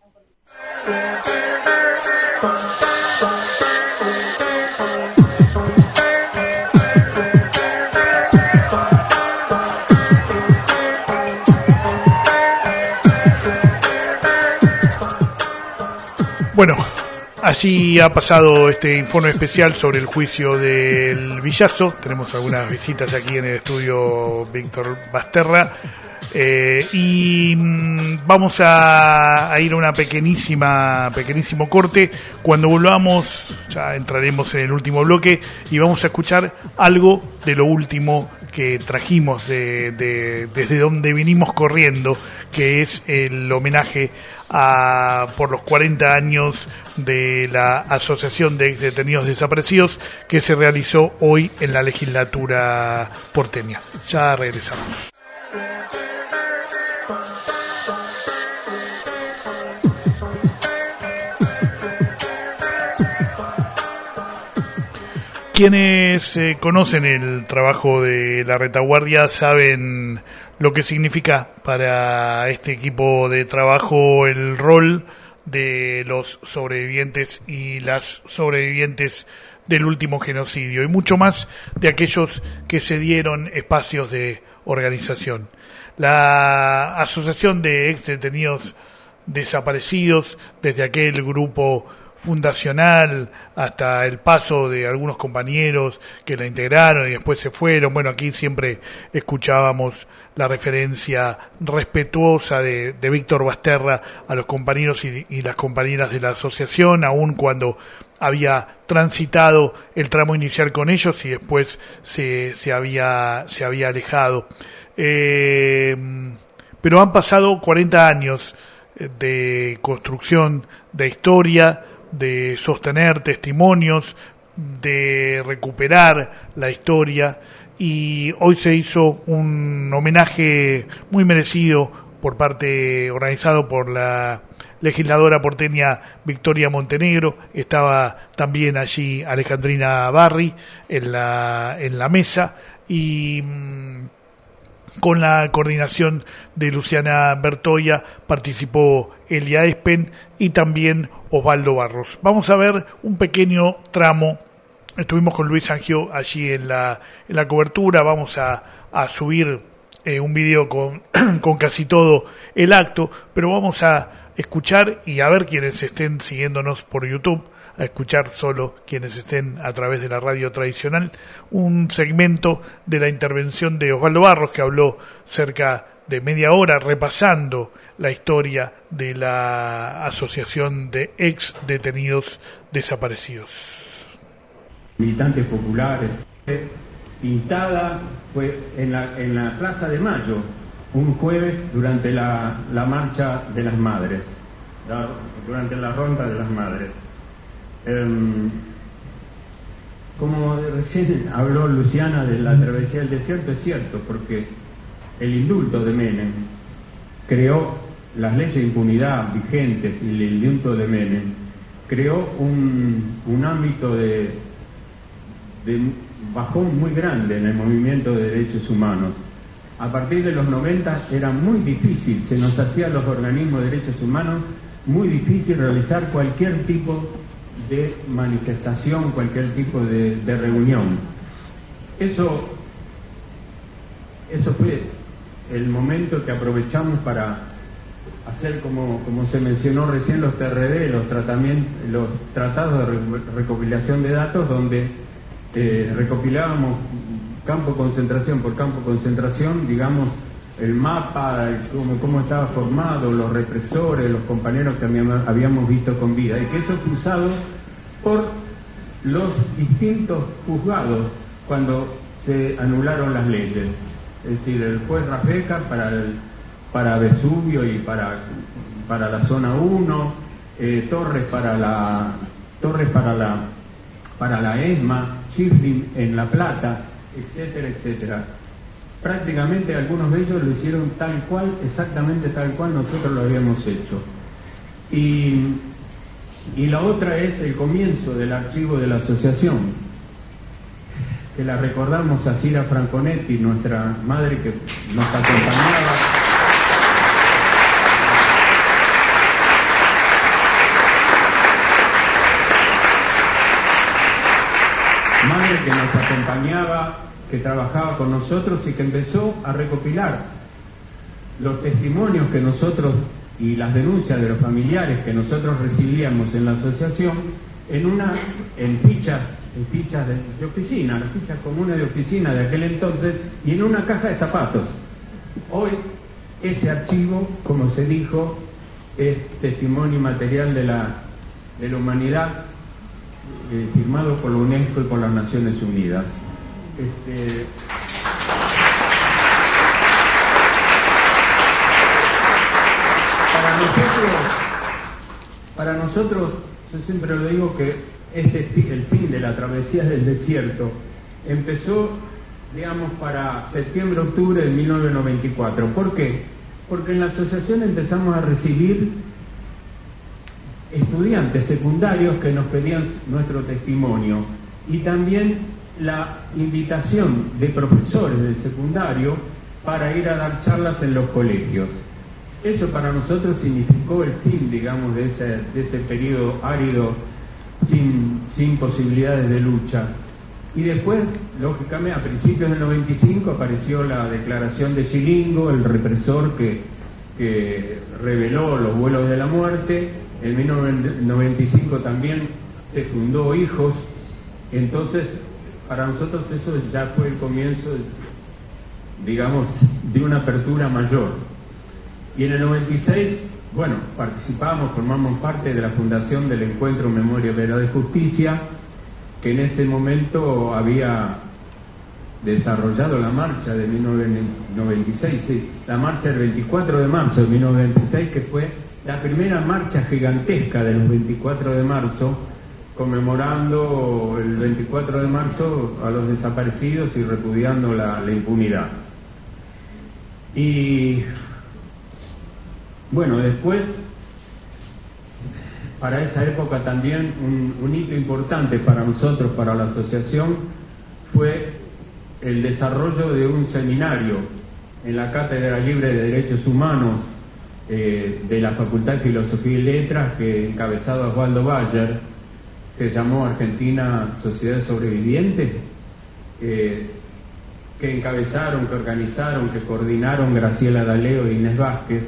Bueno, allí ha pasado este informe especial sobre el juicio del Villazo. Tenemos algunas visitas aquí en el estudio Víctor Basterra. Y vamos a ir a una pequeñísimo corte. Cuando volvamos ya entraremos en el último bloque y vamos a escuchar algo de lo último que trajimos desde donde vinimos corriendo, que es el homenaje por los 40 años de la Asociación de Exdetenidos Desaparecidos, que se realizó hoy en la legislatura porteña. Ya regresamos. Quienes conocen el trabajo de la retaguardia saben lo que significa para este equipo de trabajo el rol de los sobrevivientes y las sobrevivientes del último genocidio, y mucho más de aquellos que se dieron espacios de organización. La Asociación de Exdetenidos Desaparecidos, desde aquel grupo fundacional hasta el paso de algunos compañeros que la integraron y después se fueron. Bueno, aquí siempre escuchábamos la referencia respetuosa de Víctor Basterra a los compañeros y las compañeras de la asociación, aun cuando había transitado el tramo inicial con ellos y después se había alejado. Pero han pasado 40 años de construcción de historia, de sostener testimonios, de recuperar la historia, y hoy se hizo un homenaje muy merecido organizado por la legisladora porteña Victoria Montenegro. Estaba también allí Alejandrina Barri en la mesa, y con la coordinación de Luciana Bertoya participó Elia Espen y también Osvaldo Barros. Vamos a ver un pequeño tramo. Estuvimos con Luis Angio allí en la cobertura. Vamos a subir un video con casi todo el acto, pero vamos a escuchar, y a ver quienes estén siguiéndonos por YouTube, a escuchar solo quienes estén a través de la radio tradicional, un segmento de la intervención de Osvaldo Barros, que habló cerca de media hora repasando la historia de la Asociación de Exdetenidos Desaparecidos. Militantes populares, pintada fue en la Plaza de Mayo, un jueves durante la marcha de las madres, durante la ronda de las madres. Como recién habló Luciana de la travesía del desierto, es cierto, porque el indulto de Menem creó las leyes de impunidad vigentes, y el indulto de Menem creó un ámbito de bajón muy grande en el movimiento de derechos humanos. A partir de los 90 era muy difícil, se nos hacía a los organismos de derechos humanos muy difícil realizar cualquier tipo de manifestación, cualquier tipo de reunión. Eso fue el momento que aprovechamos para hacer, como se mencionó recién, los TRD, los tratados de recopilación de datos, donde recopilábamos campo concentración por campo concentración, digamos, el mapa, cómo estaba formado, los represores, los compañeros que habíamos visto con vida, y que eso fue usado por los distintos juzgados cuando se anularon las leyes. Es decir, el juez Rafeca para para Vesubio y para la zona 1, torres para la ESMA, Chiflin en La Plata, etcétera, etcétera. Prácticamente algunos de ellos lo hicieron tal cual, exactamente tal cual nosotros lo habíamos hecho. Y la otra es el comienzo del archivo de la asociación, que la recordamos a Cira Franconetti, nuestra madre que nos acompañaba. Madre que nos acompañaba, que trabajaba con nosotros y que empezó a recopilar los testimonios que nosotros y las denuncias de los familiares que nosotros recibíamos en la asociación en fichas de oficina, las fichas comunes de oficina de aquel entonces, y en una caja de zapatos. Hoy ese archivo, como se dijo, es testimonio inmaterial de la humanidad, firmado por la UNESCO y por las Naciones Unidas. Para nosotros, yo siempre lo digo que el fin de la travesía del desierto empezó, digamos, para septiembre-octubre de 1994. ¿Por qué? Porque en la asociación empezamos a recibir estudiantes secundarios que nos pedían nuestro testimonio, y también la invitación de profesores del secundario para ir a dar charlas en los colegios. Eso para nosotros significó el fin, digamos, de ese periodo árido sin posibilidades de lucha. Y después, lógicamente, a principios del 95 apareció la declaración de Chilingo, el represor que reveló los vuelos de la muerte. En 1995 también se fundó Hijos. Entonces, para nosotros eso ya fue el comienzo, digamos, de una apertura mayor. Y en el 96, bueno, formamos parte de la fundación del Encuentro Memoria, Verdad y Justicia, que en ese momento había desarrollado la marcha de 1996, sí, la marcha del 24 de marzo de 1996, que fue la primera marcha gigantesca de los 24 de marzo, conmemorando el 24 de marzo a los desaparecidos y repudiando la impunidad. Y bueno, después, para esa época también un hito importante para nosotros, para la asociación, fue el desarrollo de un seminario en la Cátedra Libre de Derechos Humanos de la Facultad de Filosofía y Letras, que encabezado Osvaldo Bayer, se llamó Argentina Sociedad Sobreviviente, que encabezaron, que organizaron, que coordinaron Graciela D'Aleo e Inés Vázquez,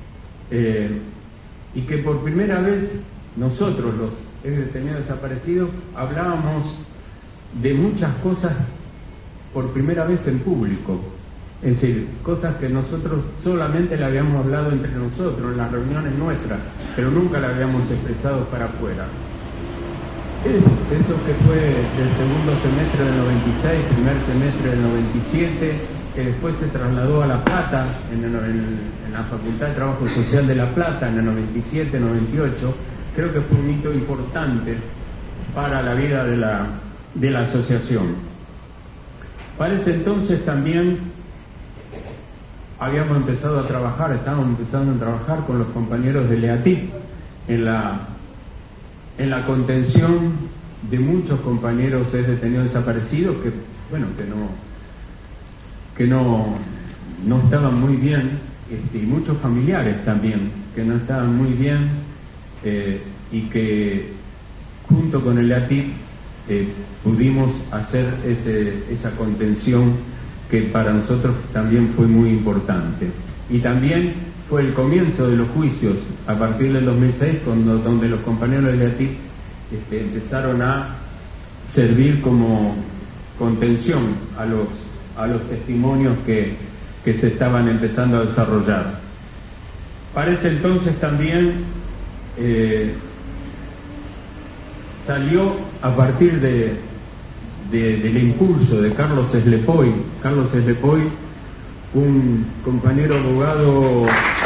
y que por primera vez nosotros, los detenidos desaparecidos, hablábamos de muchas cosas por primera vez en público. Es decir, cosas que nosotros solamente le habíamos hablado entre nosotros en las reuniones nuestras, pero nunca la habíamos expresado para afuera. Eso que fue del segundo semestre del 96, primer semestre del 97, que después se trasladó a La Plata, en la Facultad de Trabajo Social de La Plata, en el 97, 98, creo que fue un hito importante para la vida de la asociación. Para ese entonces también estábamos empezando a trabajar con los compañeros de LEATIP en la contención de muchos compañeros detenidos desaparecidos que no estaban muy bien, y muchos familiares también que no estaban muy bien, y que junto con el LEATIP pudimos hacer esa contención que para nosotros también fue muy importante. Y también fue el comienzo de los juicios a partir del 2006, donde los compañeros del LEATIP empezaron a servir como contención a los testimonios que se estaban empezando a desarrollar. Para ese entonces también salió, a partir del impulso de Carlos Eslepoy. Carlos Eslepoy un compañero abogado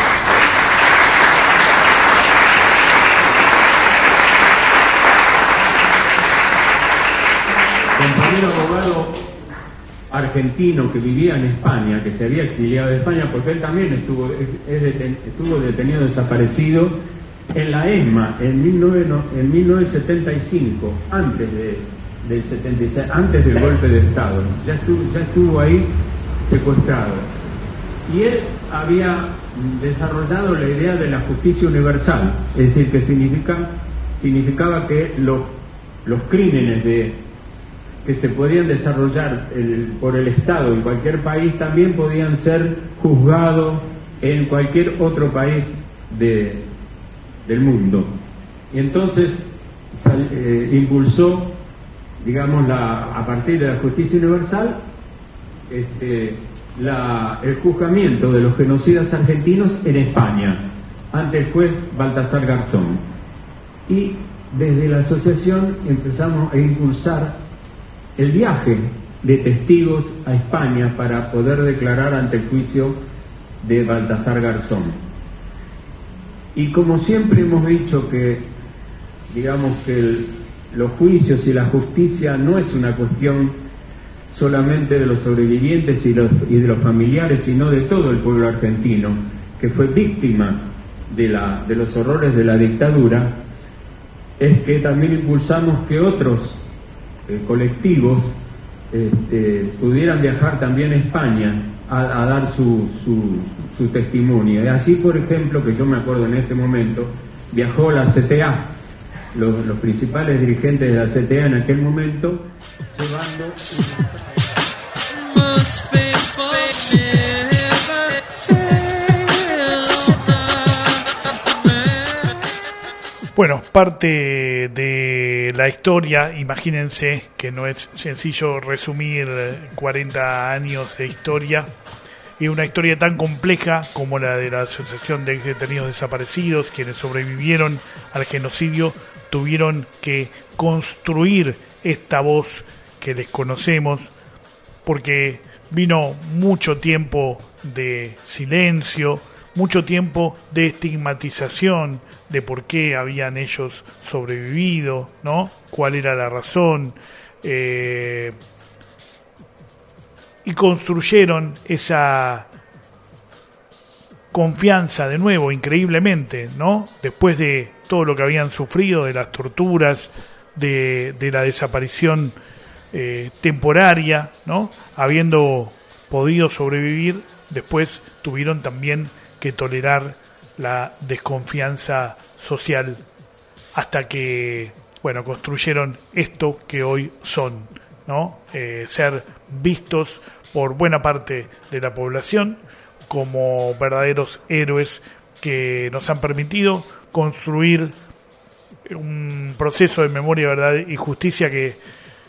argentino que vivía en España, que se había exiliado de España, porque él también estuvo detenido, desaparecido en la ESMA en 1975, antes del 76, antes del golpe de Estado. Ya estuvo ahí secuestrado. Y él había desarrollado la idea de la justicia universal, es decir, que significaba que los crímenes que se podían desarrollar por el Estado en cualquier país también podían ser juzgados en cualquier otro país del mundo. Y entonces impulsó, digamos, a partir de la justicia universal, el juzgamiento de los genocidas argentinos en España ante el juez Baltasar Garzón. Y desde la asociación empezamos a impulsar el viaje de testigos a España para poder declarar ante el juicio de Baltasar Garzón. Y como siempre hemos dicho que, digamos, que los juicios y la justicia no es una cuestión solamente de los sobrevivientes y de los familiares, sino de todo el pueblo argentino, que fue víctima de los horrores de la dictadura, es que también impulsamos que otros colectivos pudieran viajar también a España a dar su testimonio. Y así, por ejemplo, que yo me acuerdo en este momento, viajó la CTA, los principales dirigentes de la CTA en aquel momento, llevando Bueno, parte de la historia, imagínense que no es sencillo resumir 40 años de historia, y una historia tan compleja como la de la Asociación de Ex Detenidos Desaparecidos, quienes sobrevivieron al genocidio, tuvieron que construir esta voz que les conocemos, porque vino mucho tiempo de silencio, mucho tiempo de estigmatización de por qué habían ellos sobrevivido, ¿no? Cuál era la razón, y construyeron esa confianza de nuevo, increíblemente, ¿no? Después de todo lo que habían sufrido, de las torturas, de la desaparición temporaria, ¿no? Habiendo podido sobrevivir, después tuvieron también que tolerar la desconfianza social hasta que, bueno, construyeron esto que hoy son, ¿no? Ser vistos por buena parte de la población como verdaderos héroes que nos han permitido construir un proceso de memoria, verdad y justicia que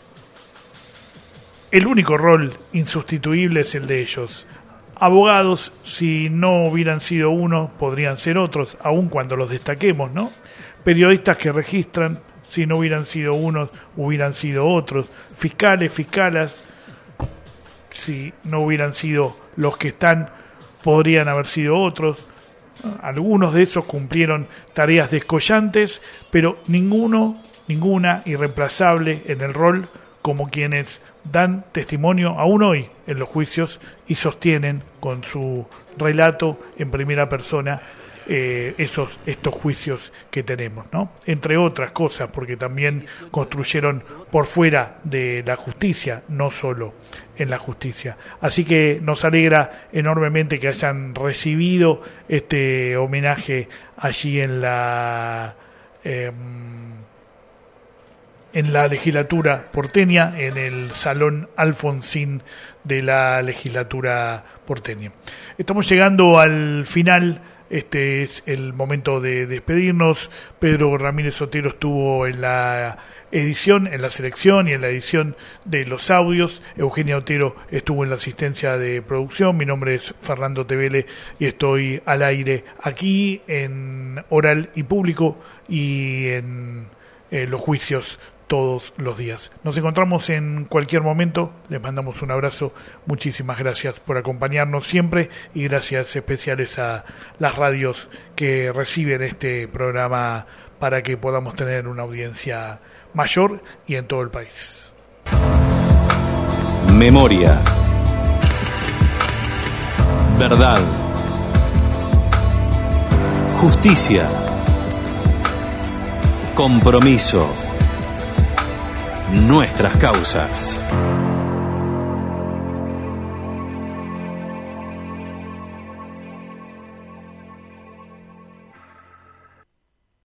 el único rol insustituible es el de ellos. Abogados, si no hubieran sido unos, podrían ser otros, aun cuando los destaquemos, ¿no? Periodistas que registran, si no hubieran sido unos, hubieran sido otros. Fiscales, fiscalas, si no hubieran sido los que están, podrían haber sido otros. Algunos de esos cumplieron tareas descollantes, pero ninguna irreemplazable en el rol como quienes dan testimonio aún hoy en los juicios y sostienen con su relato en primera persona estos juicios que tenemos, ¿no? Entre otras cosas, porque también construyeron por fuera de la justicia, no solo en la justicia. Así que nos alegra enormemente que hayan recibido este homenaje allí en la legislatura porteña, en el Salón Alfonsín de la legislatura porteña. Estamos llegando al final. Este es el momento de despedirnos. Pedro Ramírez Otero estuvo en la edición, en la selección y en la edición de los audios. Eugenia Otero estuvo en la asistencia de producción. Mi nombre es Fernando Tevele y estoy al aire aquí en Oral y Público y en los juicios todos los días. Nos encontramos en cualquier momento, les mandamos un abrazo, muchísimas gracias por acompañarnos siempre y gracias especiales a las radios que reciben este programa para que podamos tener una audiencia mayor y en todo el país. Memoria. Verdad. Justicia. Compromiso. Nuestras causas.